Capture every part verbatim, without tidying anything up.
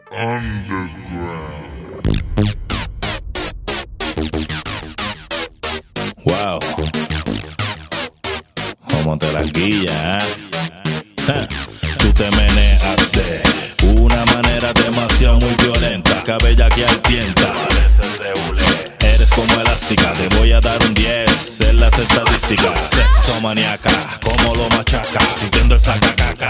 Underground. Wow. Como te la guilla, ¿eh? Ja. Tú te meneas de una manera demasiado muy violenta, cabella que altienta. Eres como elástica, te voy a dar un diez en las estadísticas. Sexo maníaca, como lo machaca, sintiendo el sacacaca.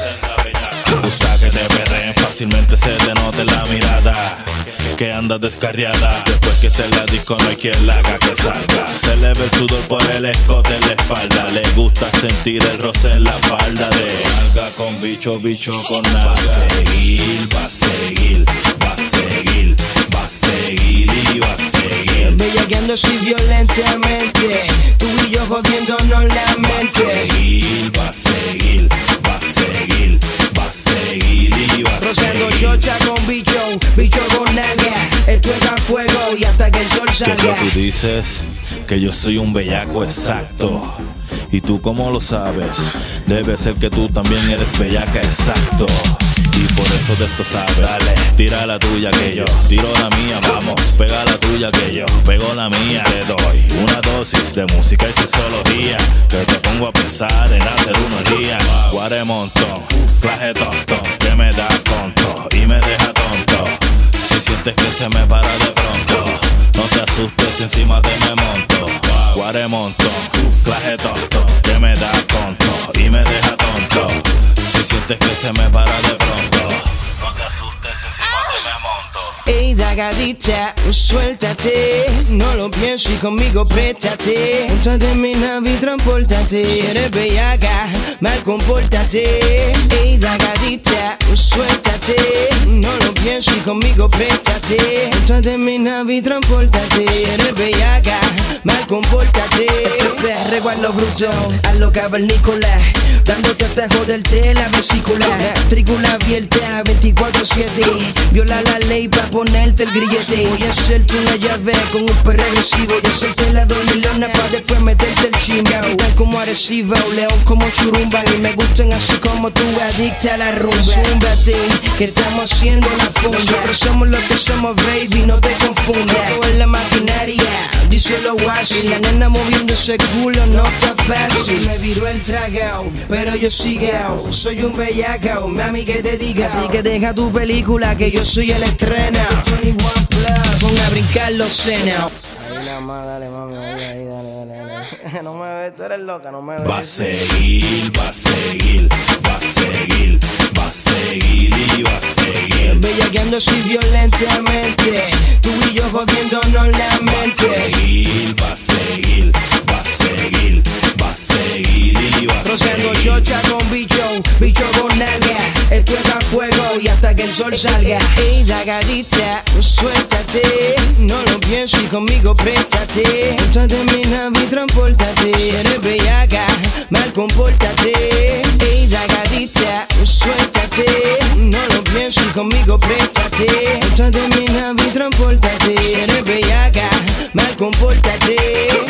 Gusta que te perreen, fácilmente se te nota en la mirada que andas descarriada. Después que esté en la disco no hay quien la haga que salga. Se le ve el sudor por el escote en la espalda. Le gusta sentir el roce en la falda. De salga con bicho, bicho con nalga. Va a seguir, va a seguir, va a seguir, va a seguir y va a seguir. Bellaqueando así violentamente, tú y yo jodiéndonos la mente. Va a seguir, va a seguir, va a seguir, va a seguir y va a Rociando seguir. chocha con bicho, bicho con nalga. Esto es a fuego y hasta que el sol Que salga. tú dices que yo soy un bellaco exacto. ¿Y tú cómo lo sabes? Debe ser que tú también eres bellaca exacto. Y por eso de esto sabes. Dale, tira la tuya que yo tiro la mía. Vamos, pega la tuya que yo pego la mía. Te doy una dosis de música y sexología que te pongo a pensar en hacer unos días. Guaremontón, claje tontón, que me da tonto y me deja tonto. Si sientes que se me para de pronto, no te asustes si encima te me monto. Guaremontón, claje tonto, que me da tonto y me deja tonto. Si sientes que se me para de pronto, no te asustes si encima te me monto. Ey, dagadita, suéltate, no lo pienso y conmigo préstate. Póntate en mi nave y transpórtate. Si eres bellaca, mal compórtate. Ey, dagadita, suéltate, no lo pienso y conmigo préstate. Póntate en mi nave y transpórtate. Si eres bellaca, mal compórtate. Reguardo bruto, a lo cavernícola, dándote hasta joderte la vesícula. Trícula abierta veinticuatro siete, viola la ley pa' ponerte el grillete. Voy a hacerte una llave con un perro agresivo y hacerte la dormilona pa' después meterte el chingao. Tan como Arecibo, león como churumba, y me gustan así como tú, adicta a la rumba. Zúmbate, que estamos haciendo la funda. Nosotros somos lo que somos, baby, no te confundas. Todo en la maquinaria, díselo así. La nena moviendo ese culo no está fácil. Me viró el tragao, pero yo sigao. Soy un bellaco, mami, que te diga. Así que deja tu película, que yo soy el estreno. veintiuno plus, pon a brincar los senos. Ahí nada más, dale, mami, ahí, ahí, dale, dale, dale. No me ves, tú eres loca, no me ves. Va a seguir, va a seguir, va a seguir, va a seguir y va a seguir. Bellaqueando así violentamente, tú y yo jodiéndonos la mente. Va a seguir, va a seguir, va a seguir, va a seguir y va a Rociando seguir. chocha con bicho, bicho con nalga. Esto es a fuego y hasta que el sol salga. Ey, dagadita, suéltate, no lo pienso y conmigo préstate. Póntate en mi nave y transpórtate. Si eres bellaca, mal compórtate. Ey, dagadita, suéltate, no lo pienso y conmigo préstate. Póntate en mi nave y transpórtate. Si eres bellaca, mal compórtate.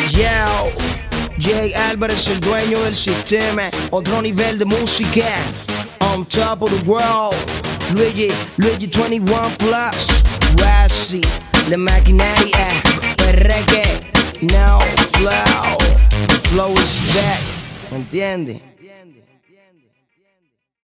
Yo, Jay Álvarez, el dueño del sistema. Otro nivel de música, on top of the world. Luigi, Luigi veintiuno plus, Razzie, la maquinaria, perreque, now flow, the flow is back, ¿me entiendes?